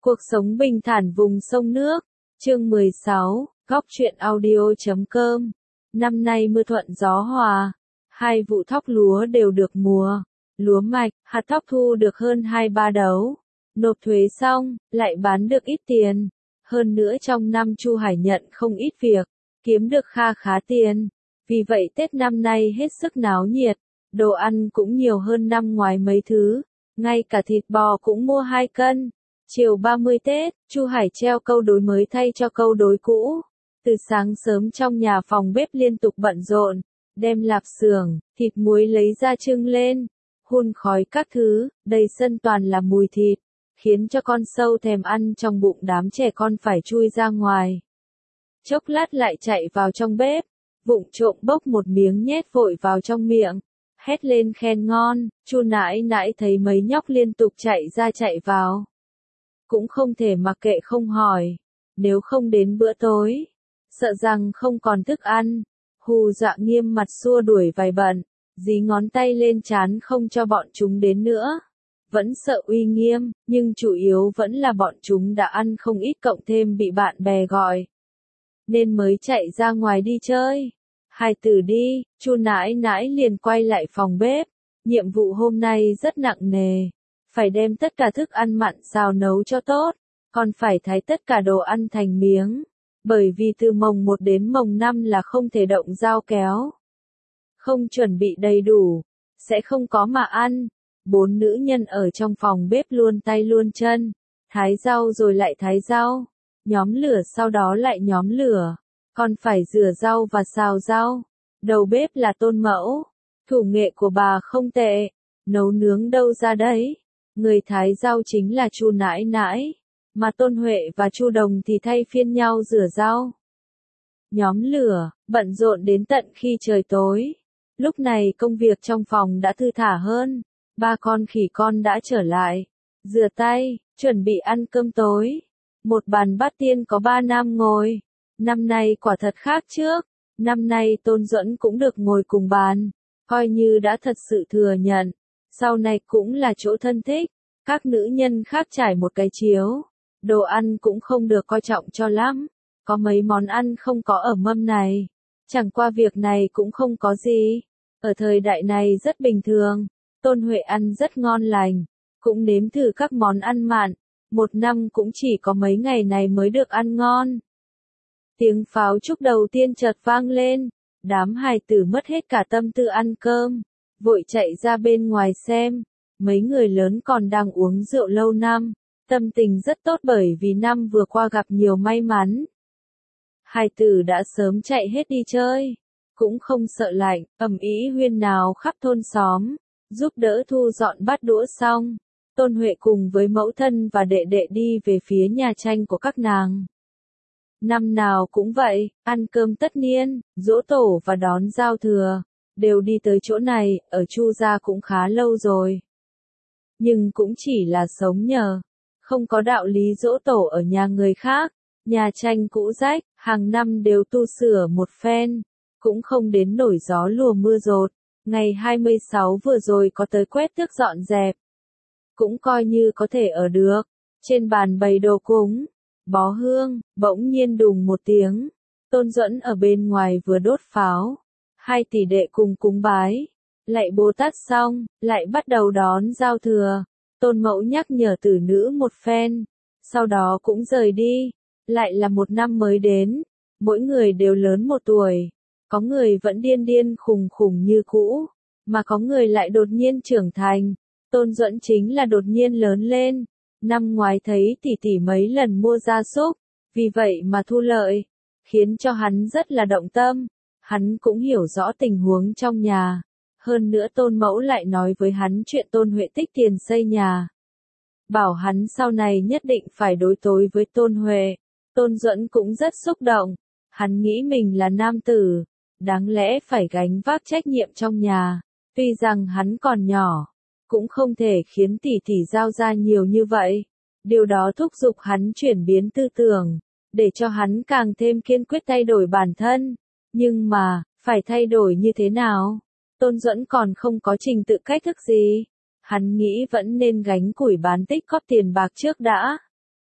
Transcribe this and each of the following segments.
Cuộc sống bình thản vùng sông nước. Chương 16, Góc truyện audio.com. Năm nay mưa thuận gió hòa, 2 vụ thóc lúa đều được mùa. Lúa mạch, hạt thóc thu được hơn 2-3 đấu. Nộp thuế xong, lại bán được ít tiền. Hơn nữa trong năm Chu Hải nhận không ít việc, kiếm được kha khá tiền. Vì vậy Tết năm nay hết sức náo nhiệt, đồ ăn cũng nhiều hơn năm ngoái mấy thứ. Ngay cả thịt bò cũng mua 2 cân. Chiều 30 Tết, Chu Hải treo câu đối mới thay cho câu đối cũ. Từ sáng sớm trong nhà phòng bếp liên tục bận rộn, đem lạp xưởng, thịt muối lấy ra trưng lên, hun khói các thứ, đầy sân toàn là mùi thịt, khiến cho con sâu thèm ăn trong bụng đám trẻ con phải chui ra ngoài. Chốc lát lại chạy vào trong bếp, vụng trộm bốc một miếng nhét vội vào trong miệng, hét lên khen ngon. Chu nãi nãi thấy mấy nhóc liên tục chạy ra chạy vào, cũng không thể mặc kệ không hỏi, nếu không đến bữa tối, sợ rằng không còn thức ăn. Hù dọa nghiêm mặt xua đuổi vài bận, dí ngón tay lên trán không cho bọn chúng đến nữa. Vẫn sợ uy nghiêm, nhưng chủ yếu vẫn là bọn chúng đã ăn không ít cộng thêm bị bạn bè gọi, nên mới chạy ra ngoài đi chơi. Hai tử đi, Chu nãi nãi liền quay lại phòng bếp. Nhiệm vụ hôm nay rất nặng nề. Phải đem tất cả thức ăn mặn xào nấu cho tốt, còn phải thái tất cả đồ ăn thành miếng. Bởi vì từ mồng 1 đến mồng 5 là không thể động dao kéo. Không chuẩn bị đầy đủ, sẽ không có mà ăn. 4 nữ nhân ở trong phòng bếp luôn tay luôn chân, thái rau rồi lại thái rau, nhóm lửa sau đó lại nhóm lửa, còn phải rửa rau và xào rau. Đầu bếp là Tôn Mẫu, thủ nghệ của bà không tệ, nấu nướng đâu ra đấy. Người thái rau chính là Chu nãi nãi, mà Tôn Huệ và Chu Đồng thì thay phiên nhau rửa rau. Nhóm lửa, bận rộn đến tận khi trời tối. Lúc này công việc trong phòng đã thư thả hơn. 3 con khỉ con đã trở lại, rửa tay, chuẩn bị ăn cơm tối. Một bàn bát tiên có 3 nam ngồi. Năm nay quả thật khác trước, năm nay Tôn Duẫn cũng được ngồi cùng bàn, coi như đã thật sự thừa nhận. Sau này cũng là chỗ thân thích, các nữ nhân khác trải một cái chiếu. Đồ ăn cũng không được coi trọng cho lắm, có mấy món ăn không có ở mâm này. Chẳng qua việc này cũng không có gì, ở thời đại này rất bình thường. Tôn Huệ ăn rất ngon lành, cũng nếm thử các món ăn mặn. 1 năm cũng chỉ có mấy ngày này mới được ăn ngon. Tiếng pháo trúc đầu tiên chợt vang lên, đám hài tử mất hết cả tâm tư ăn cơm, vội chạy ra bên ngoài xem. Mấy người lớn còn đang uống rượu lâu năm, tâm tình rất tốt bởi vì năm vừa qua gặp nhiều may mắn. Hài tử đã sớm chạy hết đi chơi, cũng không sợ lạnh, ầm ĩ huyên náo khắp thôn xóm, giúp đỡ thu dọn bát đũa xong. Tôn Huệ cùng với mẫu thân và đệ đệ đi về phía nhà tranh của các nàng. Năm nào cũng vậy, ăn cơm tất niên, giỗ tổ và đón giao thừa, đều đi tới chỗ này, ở Chu gia cũng khá lâu rồi. Nhưng cũng chỉ là sống nhờ, không có đạo lý giỗ tổ ở nhà người khác. Nhà tranh cũ rách, hàng năm đều tu sửa một phen, cũng không đến nổi gió lùa mưa dột. Ngày 26 vừa rồi có tới quét tước dọn dẹp, cũng coi như có thể ở được. Trên bàn bày đồ cúng, bó hương, bỗng nhiên đùng một tiếng. Tôn Duẫn ở bên ngoài vừa đốt pháo, 2 tỷ đệ cùng cúng bái, lạy Bồ Tát xong, lại bắt đầu đón giao thừa. Tôn Mẫu nhắc nhở tử nữ một phen, sau đó cũng rời đi. Lại là một năm mới đến, mỗi người đều lớn 1 tuổi. Có người vẫn điên điên khùng khùng như cũ, mà có người lại đột nhiên trưởng thành. Tôn Duẫn chính là đột nhiên lớn lên. Năm ngoái thấy tỷ tỷ mấy lần mua gia súc, vì vậy mà thu lợi, khiến cho hắn rất là động tâm. Hắn cũng hiểu rõ tình huống trong nhà. Hơn nữa Tôn Mẫu lại nói với hắn chuyện Tôn Huệ tích tiền xây nhà, bảo hắn sau này nhất định phải đối tối với Tôn Huệ. Tôn Duẫn cũng rất xúc động. Hắn nghĩ mình là nam tử, đáng lẽ phải gánh vác trách nhiệm trong nhà. Tuy rằng hắn còn nhỏ, cũng không thể khiến tỷ tỷ giao ra nhiều như vậy. Điều đó thúc giục hắn chuyển biến tư tưởng, để cho hắn càng thêm kiên quyết thay đổi bản thân. Nhưng mà, phải thay đổi như thế nào? Tôn Duẫn còn không có trình tự cách thức gì. Hắn nghĩ vẫn nên gánh củi bán tích cóp tiền bạc trước đã.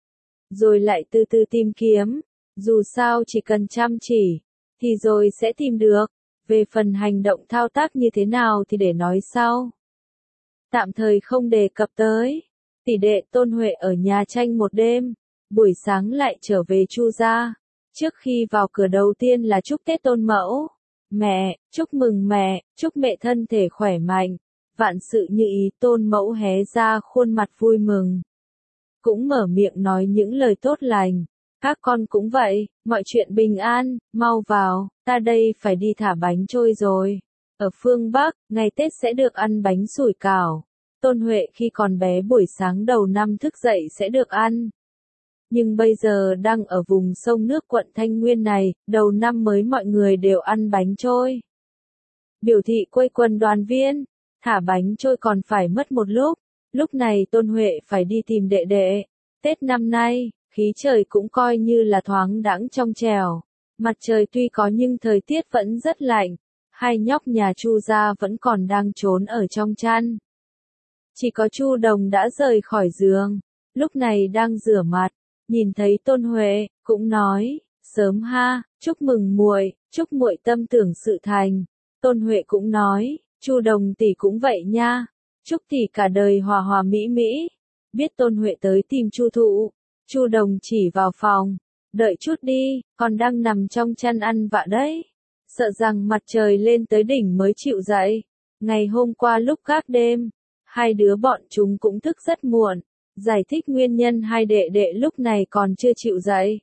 rồi lại từ từ tìm kiếm, dù sao chỉ cần chăm chỉ, thì rồi sẽ tìm được. Về phần hành động thao tác như thế nào thì để nói sau. Tạm thời không đề cập tới. Tỷ đệ Tôn Huệ ở nhà tranh một đêm, buổi sáng lại trở về Chu gia. Trước khi vào cửa đầu tiên là chúc Tết Tôn mẫu. Mẹ, chúc mừng mẹ, chúc mẹ thân thể khỏe mạnh, vạn sự như ý. Tôn mẫu hé ra khuôn mặt vui mừng, cũng mở miệng nói những lời tốt lành. Các con cũng vậy, mọi chuyện bình an, mau vào, ta đây phải đi thả bánh trôi rồi. Ở phương Bắc, ngày Tết sẽ được ăn bánh sủi cảo. Tôn Huệ khi còn bé buổi sáng đầu năm thức dậy sẽ được ăn. Nhưng bây giờ đang ở vùng sông nước quận Thanh Nguyên này, đầu năm mới mọi người đều ăn bánh trôi. Biểu thị quây quần đoàn viên, thả bánh trôi còn phải mất một lúc này Tôn Huệ phải đi tìm đệ đệ. Tết năm nay, khí trời cũng coi như là thoáng đãng trong trẻo. Mặt trời tuy có nhưng thời tiết vẫn rất lạnh. Hai nhóc nhà Chu gia vẫn còn đang trốn ở trong chăn. Chỉ có Chu Đồng đã rời khỏi giường, lúc này đang rửa mặt, nhìn thấy Tôn Huệ, cũng nói, sớm ha, chúc mừng muội, chúc muội tâm tưởng sự thành. Tôn Huệ cũng nói, Chu Đồng tỷ cũng vậy nha, chúc tỷ cả đời hòa hòa mỹ mỹ. Biết Tôn Huệ tới tìm Chu Thụ, Chu Đồng chỉ vào phòng, đợi chút đi, con đang nằm trong chăn ăn vạ đấy. Sợ rằng mặt trời lên tới đỉnh mới chịu dậy. Ngày hôm qua lúc gác đêm, hai đứa bọn chúng cũng thức rất muộn, giải thích nguyên nhân hai đệ đệ lúc này còn chưa chịu dậy.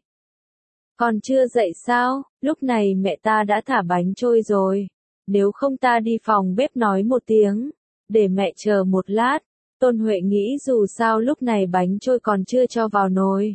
Còn chưa dậy sao, lúc này mẹ ta đã thả bánh trôi rồi, nếu không ta đi phòng bếp nói một tiếng, để mẹ chờ một lát. Tôn Huệ nghĩ dù sao lúc này bánh trôi còn chưa cho vào nồi.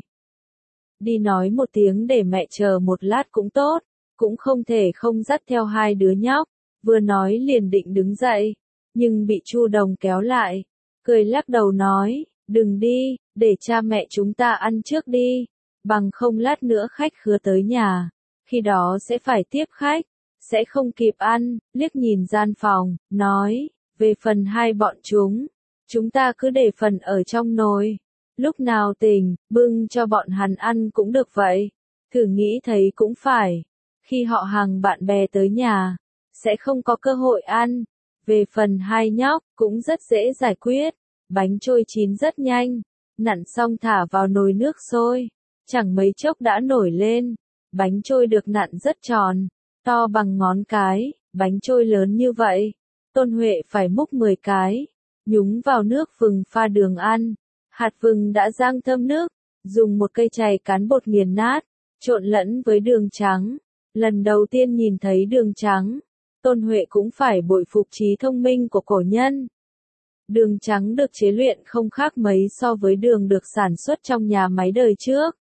Đi nói một tiếng để mẹ chờ một lát cũng tốt, cũng không thể không dắt theo hai đứa nhóc, vừa nói liền định đứng dậy, nhưng bị Chu Đồng kéo lại, cười lắc đầu nói, đừng đi, để cha mẹ chúng ta ăn trước đi, bằng không lát nữa khách khứa tới nhà, khi đó sẽ phải tiếp khách, sẽ không kịp ăn. Liếc nhìn gian phòng, nói, về phần hai bọn chúng ta cứ để phần ở trong nồi, lúc nào tỉnh, bưng cho bọn hắn ăn cũng được vậy. Thử nghĩ thấy cũng phải, khi họ hàng bạn bè tới nhà, sẽ không có cơ hội ăn. Về phần hai nhóc, cũng rất dễ giải quyết, bánh trôi chín rất nhanh, nặn xong thả vào nồi nước sôi, chẳng mấy chốc đã nổi lên. Bánh trôi được nặn rất tròn, to bằng ngón cái, bánh trôi lớn như vậy, Tôn Huệ phải múc 10 cái, nhúng vào nước vừng pha đường ăn. Hạt vừng đã rang thơm nước, dùng một cây chày cán bột nghiền nát, trộn lẫn với đường trắng. Lần đầu tiên nhìn thấy đường trắng, Tôn Huệ cũng phải bội phục trí thông minh của cổ nhân. Đường trắng được chế luyện không khác mấy so với đường được sản xuất trong nhà máy đời trước.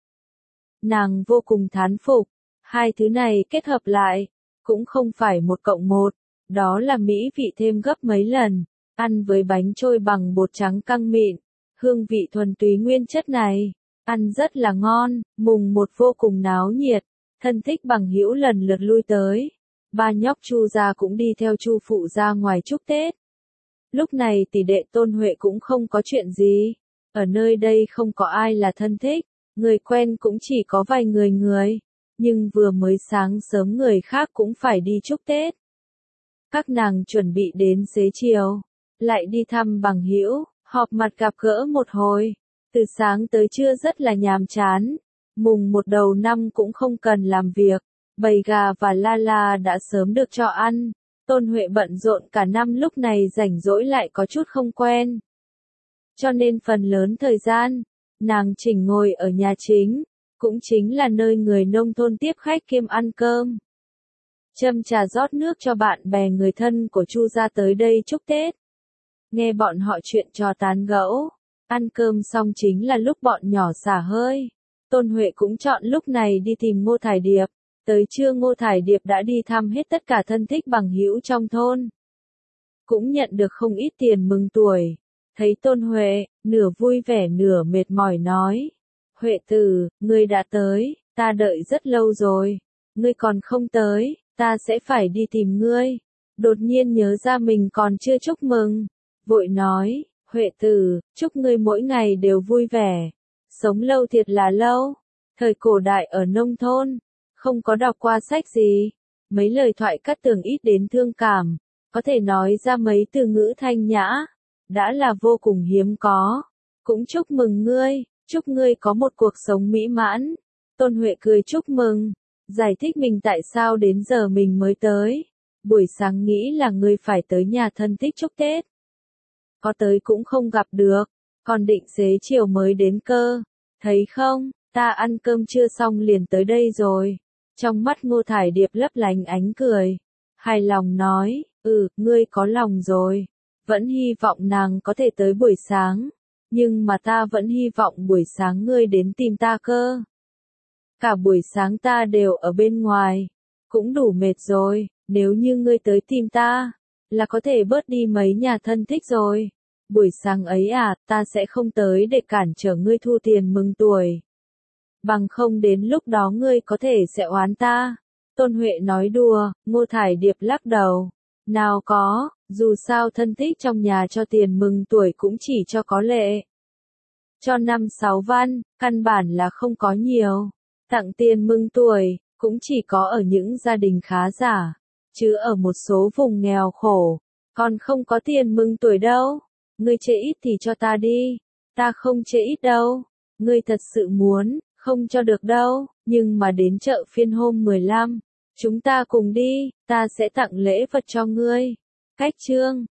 Nàng vô cùng thán phục, hai thứ này kết hợp lại, cũng không phải 1+1, đó là mỹ vị thêm gấp mấy lần. Ăn với bánh trôi bằng bột trắng căng mịn, hương vị thuần túy nguyên chất này, ăn rất là ngon. Mùng 1 vô cùng náo nhiệt, thân thích bằng hữu lần lượt lui tới. Ba nhóc Chu gia cũng đi theo Chu phụ ra ngoài chúc Tết. Lúc này tỷ đệ Tôn Huệ cũng không có chuyện gì, ở nơi đây không có ai là thân thích, người quen cũng chỉ có vài người, nhưng vừa mới sáng sớm người khác cũng phải đi chúc Tết. Các nàng chuẩn bị đến xế chiều, lại đi thăm bằng hữu, họp mặt gặp gỡ một hồi, từ sáng tới trưa rất là nhàm chán. Mùng 1 đầu năm cũng không cần làm việc, bầy gà và la la đã sớm được cho ăn. Tôn Huệ bận rộn cả năm lúc này rảnh rỗi lại có chút không quen. Cho nên phần lớn thời gian, nàng chỉnh ngồi ở nhà chính, cũng chính là nơi người nông thôn tiếp khách kiêm ăn cơm. Châm trà rót nước cho bạn bè người thân của Chu gia tới đây chúc Tết. Nghe bọn họ chuyện trò tán gẫu, ăn cơm xong chính là lúc bọn nhỏ xả hơi. Tôn Huệ cũng chọn lúc này đi tìm Ngô Thải Điệp. Tới trưa Ngô Thải Điệp đã đi thăm hết tất cả thân thích bằng hữu trong thôn. Cũng nhận được không ít tiền mừng tuổi. Thấy Tôn Huệ, nửa vui vẻ nửa mệt mỏi nói. Huệ tử, ngươi đã tới, ta đợi rất lâu rồi. Ngươi còn không tới, ta sẽ phải đi tìm ngươi. Đột nhiên nhớ ra mình còn chưa chúc mừng. Vội nói, Huệ tử, chúc ngươi mỗi ngày đều vui vẻ. sống lâu thiệt là lâu. Thời cổ đại ở nông thôn, không có đọc qua sách gì. Mấy lời thoại cát tường ít đến thương cảm, có thể nói ra mấy từ ngữ thanh nhã, đã là vô cùng hiếm có. Cũng chúc mừng ngươi, chúc ngươi có một cuộc sống mỹ mãn. Tôn Huệ cười chúc mừng, giải thích mình tại sao đến giờ mình mới tới. Buổi sáng nghĩ là ngươi phải tới nhà thân thích chúc Tết. Có tới cũng không gặp được, còn định xế chiều mới đến cơ. Thấy không, ta ăn cơm trưa xong liền tới đây rồi. Trong mắt Ngô Thải Điệp lấp lánh ánh cười. Hài lòng nói, ngươi có lòng rồi. Vẫn hy vọng nàng có thể tới buổi sáng. Nhưng mà ta vẫn hy vọng buổi sáng ngươi đến tìm ta cơ. Cả buổi sáng ta đều ở bên ngoài. Cũng đủ mệt rồi, nếu như ngươi tới tìm ta, là có thể bớt đi mấy nhà thân thích rồi. Buổi sáng ấy ta sẽ không tới để cản trở ngươi thu tiền mừng tuổi. Bằng không đến lúc đó ngươi có thể sẽ oán ta. Tôn Huệ nói đùa, Ngô Thải Điệp lắc đầu. Nào có, dù sao thân thích trong nhà cho tiền mừng tuổi cũng chỉ cho có lệ. Cho 5-6 văn, căn bản là không có nhiều. Tặng tiền mừng tuổi, cũng chỉ có ở những gia đình khá giả. Chứ ở một số vùng nghèo khổ, còn không có tiền mừng tuổi đâu. Ngươi chê ít thì cho ta đi. Ta không chê ít đâu. Ngươi thật sự muốn, không cho được đâu. Nhưng mà đến chợ phiên hôm 15, chúng ta cùng đi, ta sẽ tặng lễ vật cho ngươi. Cách chương